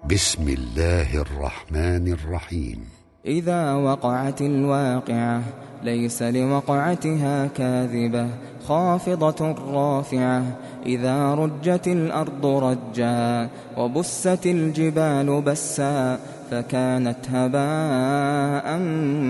بسم الله الرحمن الرحيم. إذا وقعت الواقعة ليس لوقعتها كاذبة خافضة رافعة إذا رجت الأرض رجا وبست الجبال بسا فكانت هباء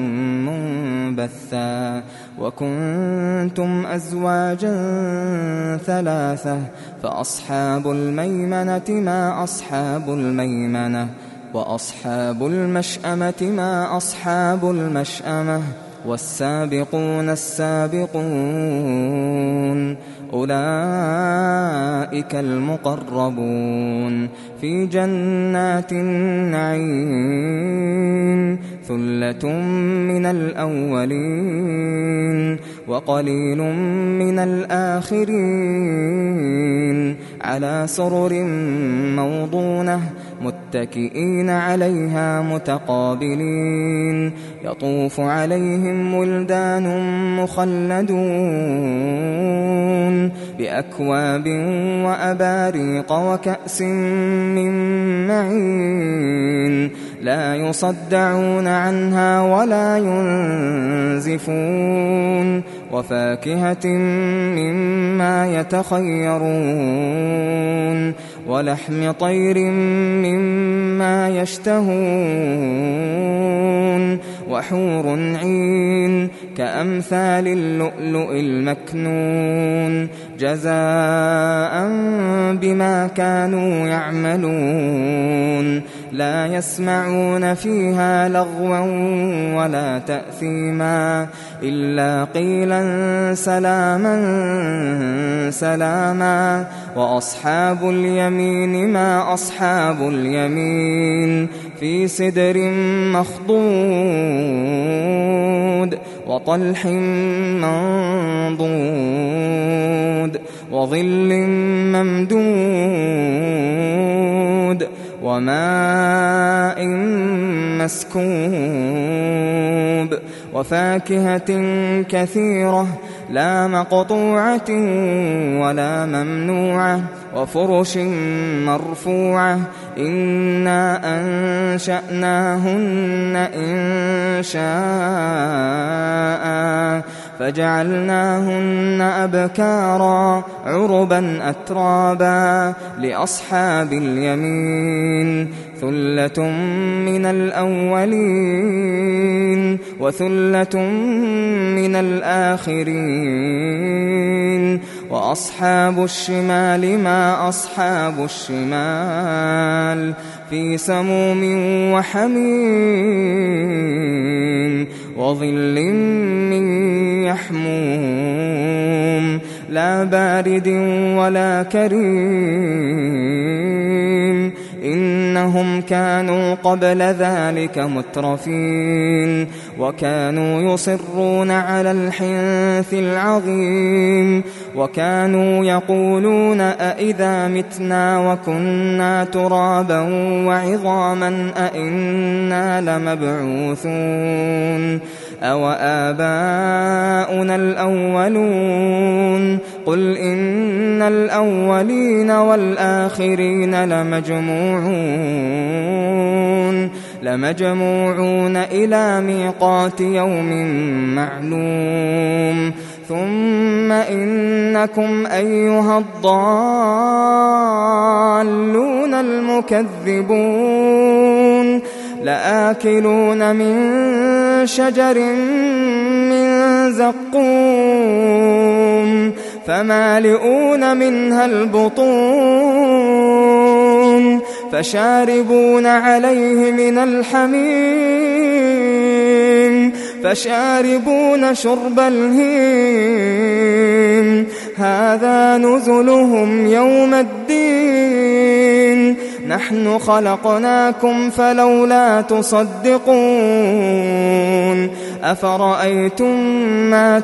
منبثا وكنتم أزواجا ثلاثة فأصحاب الميمنة ما أصحاب الميمنة وأصحاب المشأمة ما أصحاب المشأمة والسابقون السابقون أولئك المقربون في جنات النعيم ثلة من الأولين وقليل من الآخرين على سرر موضونة متكئين عليها متقابلين يطوف عليهم ولدان مخلدون بأكواب وأباريق وكأس من معين لا يصدعون عنها ولا ينزفون وفاكهة مما يتخيرون ولحم طير مما يشتهون وحور عين كأمثال اللؤلؤ المكنون جزاء بما كانوا يعملون لا يسمعون فيها لغوا ولا تأثيما إلا قيلا سلاما سلاما وأصحاب اليمين ما أصحاب اليمين في سدر مخضود وطلح منضود وظل ممدود وماء مسكوب وفاكهة كثيرة لا مقطوعة ولا ممنوعة وفرش مرفوعة إنا أنشأناهن إنشاء فجعلناهن أبكارا عربا أترابا لأصحاب اليمين ثلة من الأولين وثلة من الآخرين وأصحاب الشمال ما أصحاب الشمال في سموم وحميم وظل من يحموم لا بارد ولا كريم إنهم كانوا قبل ذلك مترفين وكانوا يصرون على الحنث العظيم وكانوا يقولون أئذا متنا وكنا ترابا وعظاما أئنا لمبعوثون أو آباؤنا الأولون قل إن الأولين والآخرين لمجموعون إلى ميقات يوم معلوم ثم إنكم أيها الضالون المكذبون لآكلون من شجر من زقوم فمالئون منها البطون فشاربون عليه من الحميم فشاربون شرب الهيم هذا نزلهم يوم الدين نحن خلقناكم فلولا تصدقون أفرأيتم ما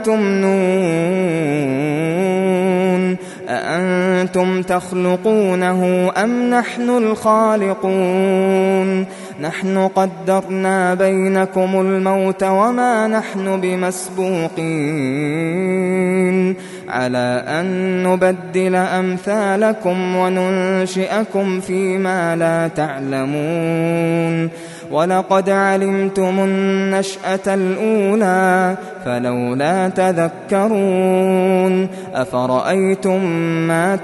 تمنون أأنتم تخلقونه أم نحن الخالقون نحن قدرنا بينكم الموت وما نحن بمسبوقين على أن نبدل أمثالكم وننشئكم فيما لا تعلمون ولقد علمتم النشأة الأولى فلولا تذكرون أفرأيتم ما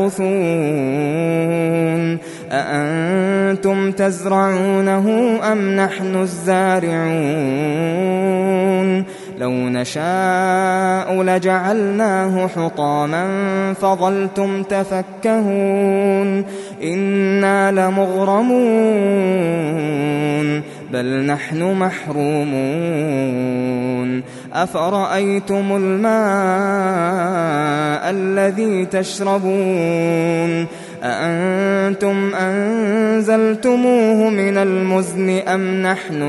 تحرثون أأنتم تزرعونه أم نحن الزارعون لو نشاء لجعلناه حطاما فظلتم تفكهون إنا لمغرمون بل نحن محرومون أفرأيتم الماء الذي تشربون أأنتم أنزلتموه من المزن أم نحن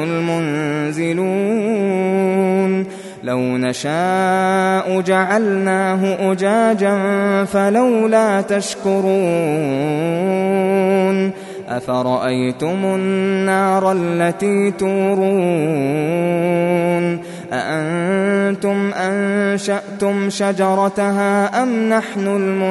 المنزلون لو نشاء جعلناه أجاجا فلولا تشكرون أفرأيتم النار التي تورون أأنتم أنشأتم شجرتها أم نحن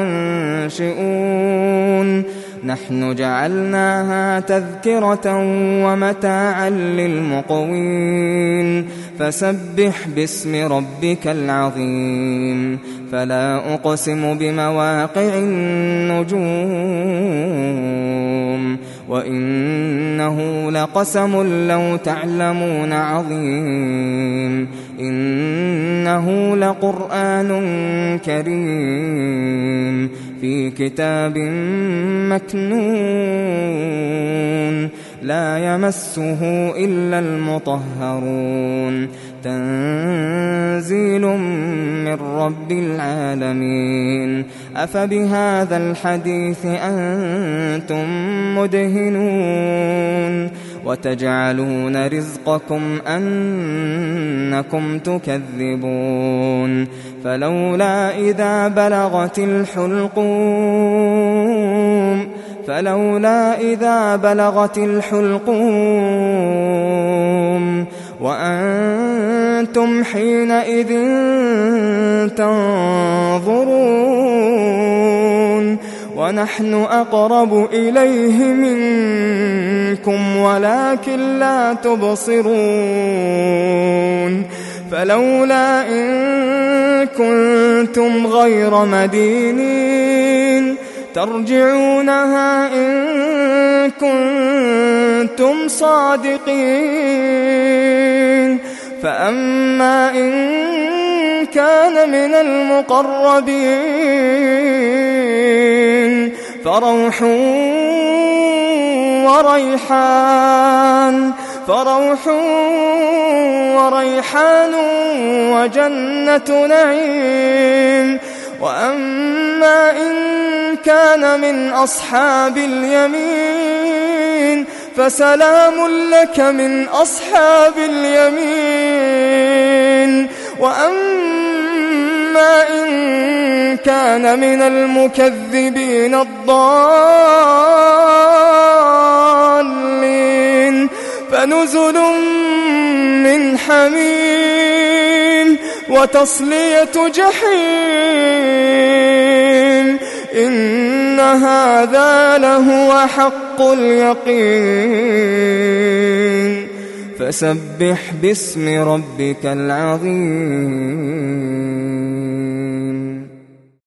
المنشئون نحن جعلناها تذكرة ومتاعا للمقوين فسبح باسم ربك العظيم فلا أقسم بمواقع النجوم وإنه لقسم لو تعلمون عظيم إنه لقرآن كريم في كتاب مكنون لا يمسه إلا المطهرون تنزيل من رب العالمين أفبهذا الحديث أنتم مدهنون وتجعلون رزقكم أنكم تكذبون فلولا إذا بلغت الحلقوم وأنتم حينئذ تنظرون ونحن أقرب إليه منكم ولكن لا تبصرون فلولا إن كنتم غير مدينين ترجعونها إن كنتم صادقين فأما إن كان من المقربين فروح وريحان وجنة نعيم وأما إن كان من أصحاب اليمين فسلام لك من أصحاب اليمين وأما إن كان من المكذبين الضالين فنزل من حميم وتصلية جحيم إن هذا لهو حق اليقين فسبح باسم ربك العظيم